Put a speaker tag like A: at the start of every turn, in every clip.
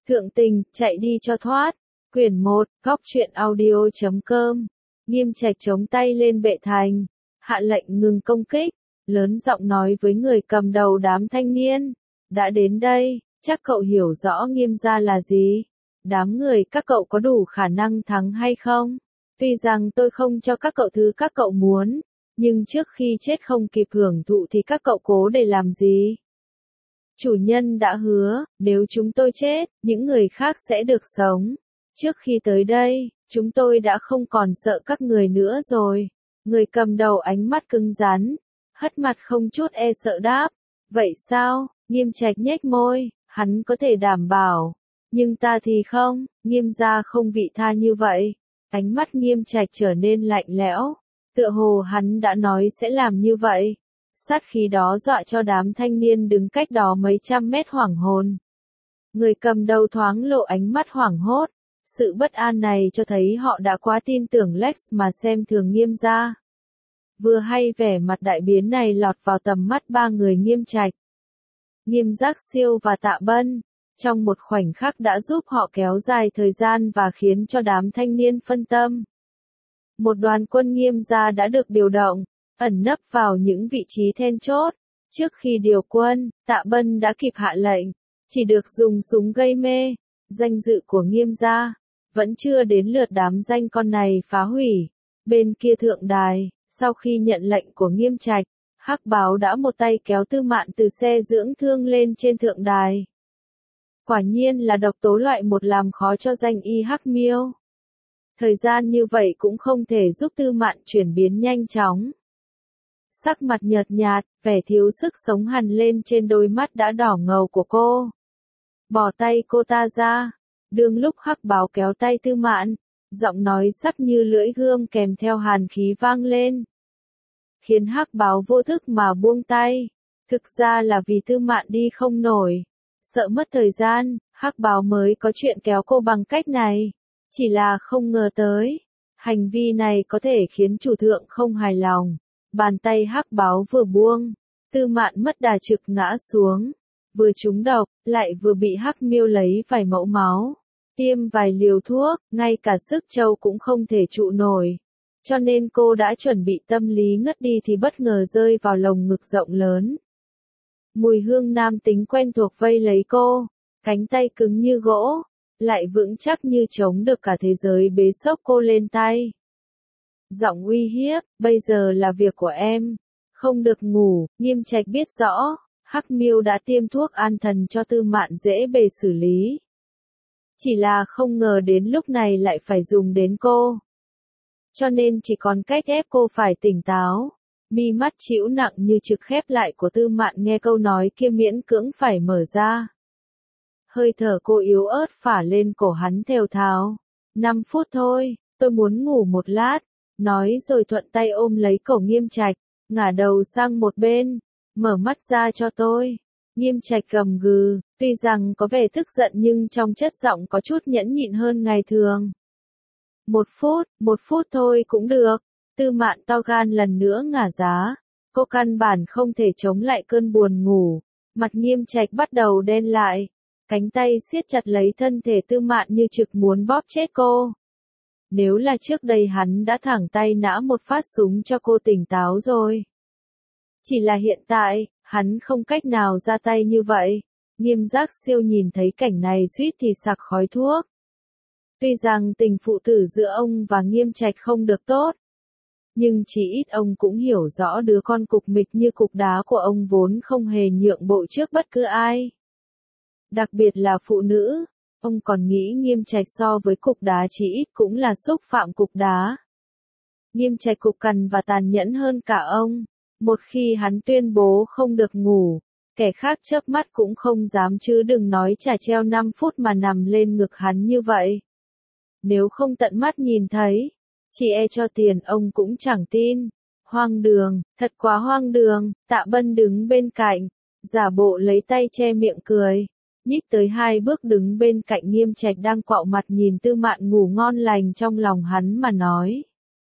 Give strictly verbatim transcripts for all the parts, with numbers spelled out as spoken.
A: Thượng tình, chạy đi cho thoát. Quyển một, góc truyện audio chấm com. Nghiêm Trạch chống tay lên bệ thành, hạ lệnh ngừng công kích, lớn giọng nói với người cầm đầu đám thanh niên. Đã đến đây, chắc cậu hiểu rõ Nghiêm gia là gì. Đám người các cậu có đủ khả năng thắng hay không? Tuy rằng tôi không cho các cậu thứ các cậu muốn, nhưng trước khi chết không kịp hưởng thụ thì các cậu cố để làm gì? Chủ nhân đã hứa, nếu chúng tôi chết, những người khác sẽ được sống. Trước khi tới đây, chúng tôi đã không còn sợ các người nữa rồi. Người cầm đầu ánh mắt cứng rắn, hất mặt không chút e sợ đáp. Vậy sao? Nghiêm Trạch nhếch môi, hắn có thể đảm bảo. Nhưng ta thì không, Nghiêm gia không vị tha như vậy. Ánh mắt Nghiêm Trạch trở nên lạnh lẽo. Tựa hồ hắn đã nói sẽ làm như vậy. Sát khí đó dọa cho đám thanh niên đứng cách đó mấy trăm mét hoảng hồn. Người cầm đầu thoáng lộ ánh mắt hoảng hốt. Sự bất an này cho thấy họ đã quá tin tưởng Lex mà xem thường Nghiêm gia. Vừa hay vẻ mặt đại biến này lọt vào tầm mắt ba người Nghiêm Trạch. Nghiêm Giác Siêu và Tạ Bân, trong một khoảnh khắc đã giúp họ kéo dài thời gian và khiến cho đám thanh niên phân tâm. Một đoàn quân Nghiêm gia đã được điều động, ẩn nấp vào những vị trí then chốt. Trước khi điều quân, Tạ Bân đã kịp hạ lệnh, chỉ được dùng súng gây mê. Danh dự của Nghiêm gia, vẫn chưa đến lượt đám danh con này phá hủy. Bên kia thượng đài, sau khi nhận lệnh của Nghiêm Trạch, Hắc Báo đã một tay kéo Tư Mạn từ xe dưỡng thương lên trên thượng đài. Quả nhiên là độc tố loại một làm khó cho danh y Hắc Miêu. Thời gian như vậy cũng không thể giúp Tư Mạn chuyển biến nhanh chóng. Sắc mặt nhợt nhạt, vẻ thiếu sức sống hằn lên trên đôi mắt đã đỏ ngầu của cô. Bỏ tay cô ta ra. Đương lúc Hắc Báo kéo tay Tư Mạn, giọng nói sắc như lưỡi gươm kèm theo hàn khí vang lên. Khiến Hắc Báo vô thức mà buông tay. Thực ra là vì Tư Mạn đi không nổi. Sợ mất thời gian, Hắc Báo mới có chuyện kéo cô bằng cách này. Chỉ là không ngờ tới. Hành vi này có thể khiến chủ thượng không hài lòng. Bàn tay Hắc Báo vừa buông, Tư Mạn mất đà trực ngã xuống. Vừa trúng độc, lại vừa bị Hắc Miêu lấy vài mẫu máu. Tiêm vài liều thuốc, ngay cả sức châu cũng không thể trụ nổi. Cho nên cô đã chuẩn bị tâm lý ngất đi thì bất ngờ rơi vào lồng ngực rộng lớn. Mùi hương nam tính quen thuộc vây lấy cô, cánh tay cứng như gỗ, lại vững chắc như chống được cả thế giới bế xốc cô lên tay. Giọng uy hiếp, bây giờ là việc của em, không được ngủ. Nghiêm Trạch biết rõ, Hắc Miêu đã tiêm thuốc an thần cho Tư Mạn dễ bề xử lý. Chỉ là không ngờ đến lúc này lại phải dùng đến cô. Cho nên chỉ còn cách ép cô phải tỉnh táo. Mi mắt chĩu nặng như trực khép lại của Tư Mạn nghe câu nói kia miễn cưỡng phải mở ra. Hơi thở cô yếu ớt phả lên cổ hắn thều thào. Năm phút thôi, tôi muốn ngủ một lát. Nói rồi thuận tay ôm lấy cổ Nghiêm Trạch, ngả đầu sang một bên. Mở mắt ra cho tôi. Nghiêm Trạch gầm gừ, tuy rằng có vẻ tức giận nhưng trong chất giọng có chút nhẫn nhịn hơn ngày thường. Một phút, một phút thôi cũng được. Tư Mạn to gan lần nữa ngả giá. Cô căn bản không thể chống lại cơn buồn ngủ. Mặt Nghiêm Trạch bắt đầu đen lại. Cánh tay siết chặt lấy thân thể Tư Mạn như trực muốn bóp chết cô. Nếu là trước đây hắn đã thẳng tay nã một phát súng cho cô tỉnh táo rồi. Chỉ là hiện tại, hắn không cách nào ra tay như vậy. Nghiêm Giác Siêu nhìn thấy cảnh này suýt thì sặc khói thuốc. Tuy rằng tình phụ tử giữa ông và Nghiêm Trạch không được tốt, nhưng chỉ ít ông cũng hiểu rõ đứa con cục mịch như cục đá của ông vốn không hề nhượng bộ trước bất cứ ai. Đặc biệt là phụ nữ, ông còn nghĩ Nghiêm Trạch so với cục đá chỉ ít cũng là xúc phạm cục đá. Nghiêm Trạch cục cằn và tàn nhẫn hơn cả ông. Một khi hắn tuyên bố không được ngủ, kẻ khác chớp mắt cũng không dám chứ đừng nói chả treo năm phút mà nằm lên ngực hắn như vậy. Nếu không tận mắt nhìn thấy, chỉ e cho tiền ông cũng chẳng tin. Hoang đường, thật quá hoang đường. Tạ Bân đứng bên cạnh, giả bộ lấy tay che miệng cười, nhích tới hai bước đứng bên cạnh Nghiêm Trạch đang quạo mặt nhìn Tư Mạn ngủ ngon lành trong lòng hắn mà nói.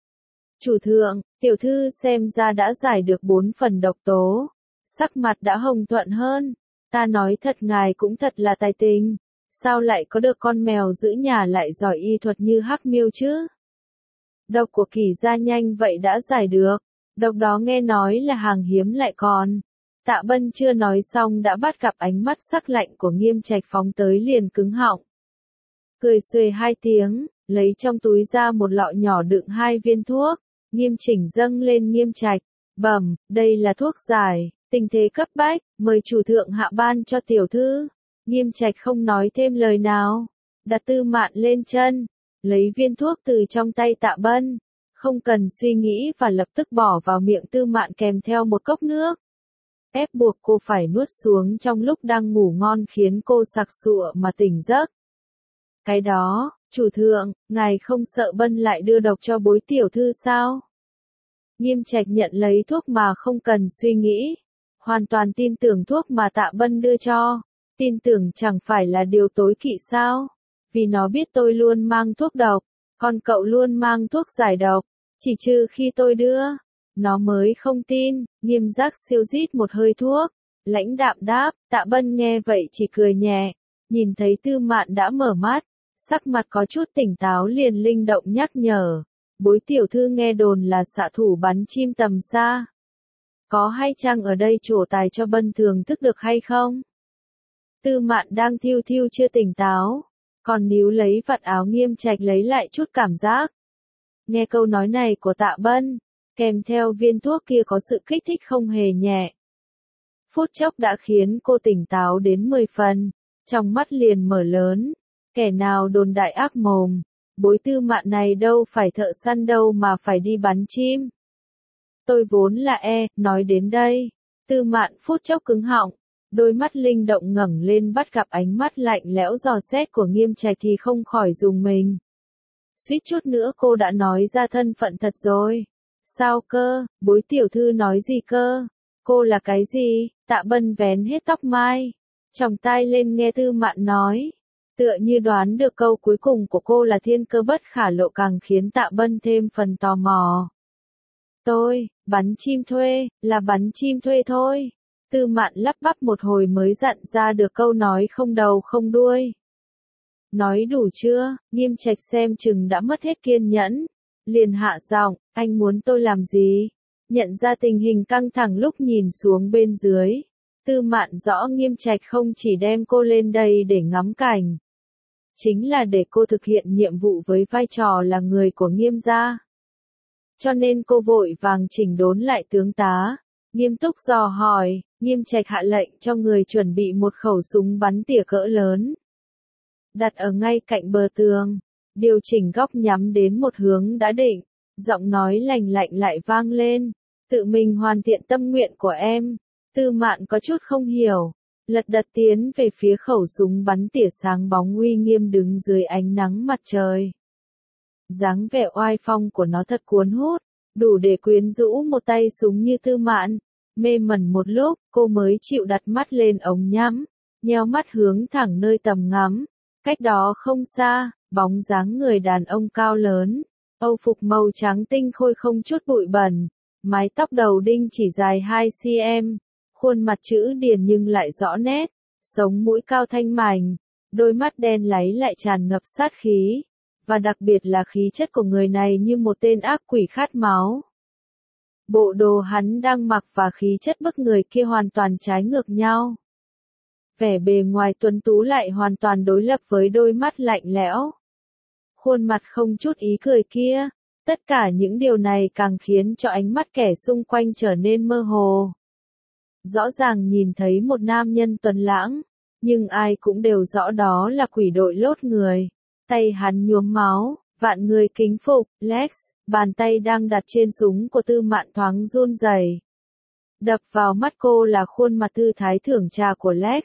A: Chủ thượng, tiểu thư xem ra đã giải được bốn phần độc tố. Sắc mặt đã hồng thuận hơn. Ta nói thật ngài cũng thật là tài tình. Sao lại có được con mèo giữ nhà lại giỏi y thuật như Hắc Miêu chứ? Độc của Kỳ gia nhanh vậy đã giải được. Độc đó nghe nói là hàng hiếm lại còn. Tạ Bân chưa nói xong đã bắt gặp ánh mắt sắc lạnh của Nghiêm Trạch phóng tới liền cứng họng. Cười xuề hai tiếng, lấy trong túi ra một lọ nhỏ đựng hai viên thuốc. Nghiêm Chỉnh dâng lên Nghiêm Trạch. Bẩm, đây là thuốc giải, tình thế cấp bách, mời chủ thượng hạ ban cho tiểu thư. Nghiêm Trạch không nói thêm lời nào. Đặt Tư Mạn lên chân. Lấy viên thuốc từ trong tay Tạ Bân. Không cần suy nghĩ và lập tức bỏ vào miệng Tư Mạn kèm theo một cốc nước. Ép buộc cô phải nuốt xuống trong lúc đang ngủ ngon khiến cô sặc sụa mà tỉnh giấc. Cái đó, chủ thượng, ngài không sợ Bân lại đưa độc cho bối tiểu thư sao? Nghiêm Trạch nhận lấy thuốc mà không cần suy nghĩ. Hoàn toàn tin tưởng thuốc mà Tạ Bân đưa cho. Tin tưởng chẳng phải là điều tối kỵ sao? Vì nó biết tôi luôn mang thuốc độc. Còn cậu luôn mang thuốc giải độc. Chỉ trừ khi tôi đưa. Nó mới không tin. Nghiêm Giác siêu rít một hơi thuốc. Lãnh đạm đáp. Tạ Bân nghe vậy chỉ cười nhẹ. Nhìn thấy Tư Mạn đã mở mắt. Sắc mặt có chút tỉnh táo liền linh động nhắc nhở. Bối tiểu thư nghe đồn là xạ thủ bắn chim tầm xa. Có hay chăng ở đây trổ tài cho Bân thưởng thức được hay không? Tư Mạn đang thiêu thiêu chưa tỉnh táo. Còn níu lấy vạt áo Nghiêm Trạch lấy lại chút cảm giác. Nghe câu nói này của Tạ Bân, kèm theo viên thuốc kia có sự kích thích không hề nhẹ. Phút chốc đã khiến cô tỉnh táo đến mười phần, trong mắt liền mở lớn. Kẻ nào đồn đại ác mồm, bối Tư Mạn này đâu phải thợ săn đâu mà phải đi bắn chim. Tôi vốn là e, nói đến đây, Tư Mạn phút chốc cứng họng, đôi mắt linh động ngẩng lên bắt gặp ánh mắt lạnh lẽo dò xét của Nghiêm Trạch thì không khỏi rùng mình. Suýt chút nữa cô đã nói ra thân phận thật rồi. Sao cơ, bối tiểu thư nói gì cơ? Cô là cái gì? Tạ Bân vén hết tóc mai, chòng tai lên nghe Tư Mạn nói. Tựa như đoán được câu cuối cùng của cô là thiên cơ bất khả lộ càng khiến Tạ Bân thêm phần tò mò. Tôi, bắn chim thuê, là bắn chim thuê thôi. Tư Mạn lắp bắp một hồi mới dặn ra được câu nói không đầu không đuôi. Nói đủ chưa? Nghiêm Trạch xem chừng đã mất hết kiên nhẫn. Liền hạ giọng, anh muốn tôi làm gì? Nhận ra tình hình căng thẳng lúc nhìn xuống bên dưới. Tư Mạn rõ Nghiêm Trạch không chỉ đem cô lên đây để ngắm cảnh. Chính là để cô thực hiện nhiệm vụ với vai trò là người của Nghiêm gia. Cho nên cô vội vàng chỉnh đốn lại tướng tá. Nghiêm túc dò hỏi, Nghiêm Trạch hạ lệnh cho người chuẩn bị một khẩu súng bắn tỉa cỡ lớn. Đặt ở ngay cạnh bờ tường, điều chỉnh góc nhắm đến một hướng đã định, giọng nói lành lạnh lại vang lên, tự mình hoàn thiện tâm nguyện của em. Tư Mạn có chút không hiểu, lật đật tiến về phía khẩu súng bắn tỉa sáng bóng uy nghiêm đứng dưới ánh nắng mặt trời. Dáng vẻ oai phong của nó thật cuốn hút, đủ để quyến rũ một tay súng như Tư Mạn. Mê mẩn một lúc, cô mới chịu đặt mắt lên ống nhắm, nheo mắt hướng thẳng nơi tầm ngắm. Cách đó không xa, bóng dáng người đàn ông cao lớn, âu phục màu trắng tinh khôi không chút bụi bẩn, mái tóc đầu đinh chỉ dài hai xăng-ti-mét, khuôn mặt chữ điển nhưng lại rõ nét, sống mũi cao thanh mảnh, đôi mắt đen láy lại tràn ngập sát khí, và đặc biệt là khí chất của người này như một tên ác quỷ khát máu. Bộ đồ hắn đang mặc và khí chất bức người kia hoàn toàn trái ngược nhau. Vẻ bề ngoài tuấn tú lại hoàn toàn đối lập với đôi mắt lạnh lẽo. Khuôn mặt không chút ý cười kia, tất cả những điều này càng khiến cho ánh mắt kẻ xung quanh trở nên mơ hồ. Rõ ràng nhìn thấy một nam nhân tuấn lãng, nhưng ai cũng đều rõ đó là quỷ đội lốt người. Tay hắn nhuốm máu, vạn người kính phục, Lex, bàn tay đang đặt trên súng của Tư Mạn thoáng run rẩy. Đập vào mắt cô là khuôn mặt thư thái thưởng trà của Lex.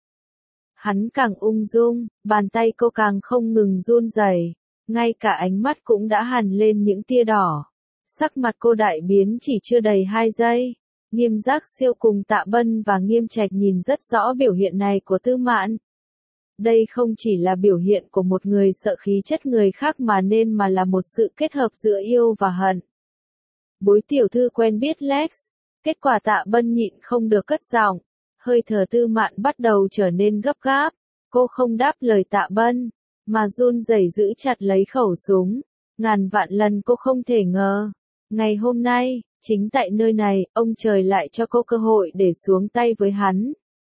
A: Hắn càng ung dung, bàn tay cô càng không ngừng run rẩy, ngay cả ánh mắt cũng đã hằn lên những tia đỏ. Sắc mặt cô đại biến chỉ chưa đầy hai giây. Nghiêm Giác Siêu cùng Tạ Bân và Nghiêm Trạch nhìn rất rõ biểu hiện này của Tư Mạn. Đây không chỉ là biểu hiện của một người sợ khí chất người khác mà nên mà là một sự kết hợp giữa yêu và hận. Bối tiểu thư quen biết Lex, kết quả Tạ Bân nhịn không được cất giọng, hơi thở Tư Mạn bắt đầu trở nên gấp gáp, cô không đáp lời Tạ Bân, mà run rẩy giữ chặt lấy khẩu súng. Ngàn vạn lần cô không thể ngờ. Ngày hôm nay, chính tại nơi này, ông trời lại cho cô cơ hội để xuống tay với hắn.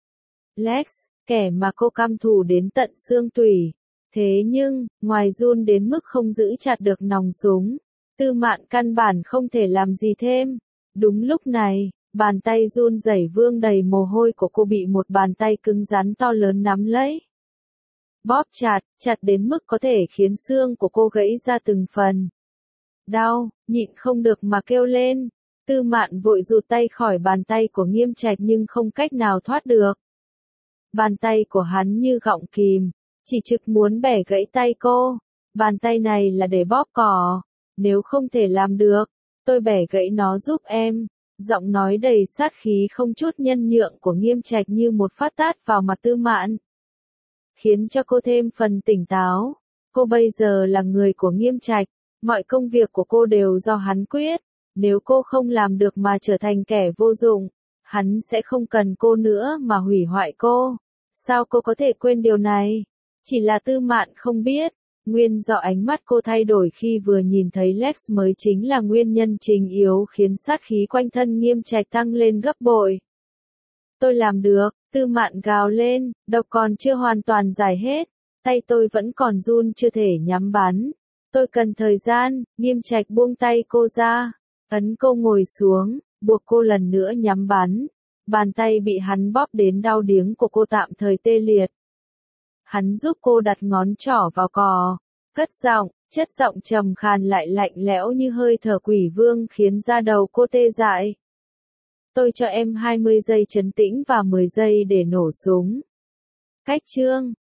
A: Lex, kẻ mà cô căm thù đến tận xương tủy. Thế nhưng, ngoài run đến mức không giữ chặt được nòng súng, Tư Mạn căn bản không thể làm gì thêm. Đúng lúc này, bàn tay run rẩy vương đầy mồ hôi của cô bị một bàn tay cứng rắn to lớn nắm lấy. Bóp chặt, chặt đến mức có thể khiến xương của cô gãy ra từng phần. Đau, nhịn không được mà kêu lên. Tư Mạn vội rụt tay khỏi bàn tay của Nghiêm Trạch nhưng không cách nào thoát được. Bàn tay của hắn như gọng kìm, chỉ trực muốn bẻ gãy tay cô. Bàn tay này là để bóp cỏ. Nếu không thể làm được, tôi bẻ gãy nó giúp em. Giọng nói đầy sát khí không chút nhân nhượng của Nghiêm Trạch như một phát tát vào mặt Tư Mạn, khiến cho cô thêm phần tỉnh táo. Cô bây giờ là người của Nghiêm Trạch, mọi công việc của cô đều do hắn quyết. Nếu cô không làm được mà trở thành kẻ vô dụng, hắn sẽ không cần cô nữa mà hủy hoại cô. Sao cô có thể quên điều này? Chỉ là Tư Mạn không biết, nguyên do ánh mắt cô thay đổi khi vừa nhìn thấy Lex mới chính là nguyên nhân trình yếu khiến sát khí quanh thân Nghiêm Trạch tăng lên gấp bội. Tôi làm được, Tư Mạn gào lên, độc còn chưa hoàn toàn giải hết, tay tôi vẫn còn run chưa thể nhắm bắn. Tôi cần thời gian. Nghiêm Trạch buông tay cô ra, ấn cô ngồi xuống, buộc cô lần nữa nhắm bắn. Bàn tay bị hắn bóp đến đau điếng của cô tạm thời tê liệt. Hắn giúp cô đặt ngón trỏ vào cò, cất giọng, chất giọng trầm khàn lại lạnh lẽo như hơi thở quỷ vương khiến da đầu cô tê dại. Tôi cho em hai mươi giây trấn tĩnh và mười giây để nổ súng. Cách chương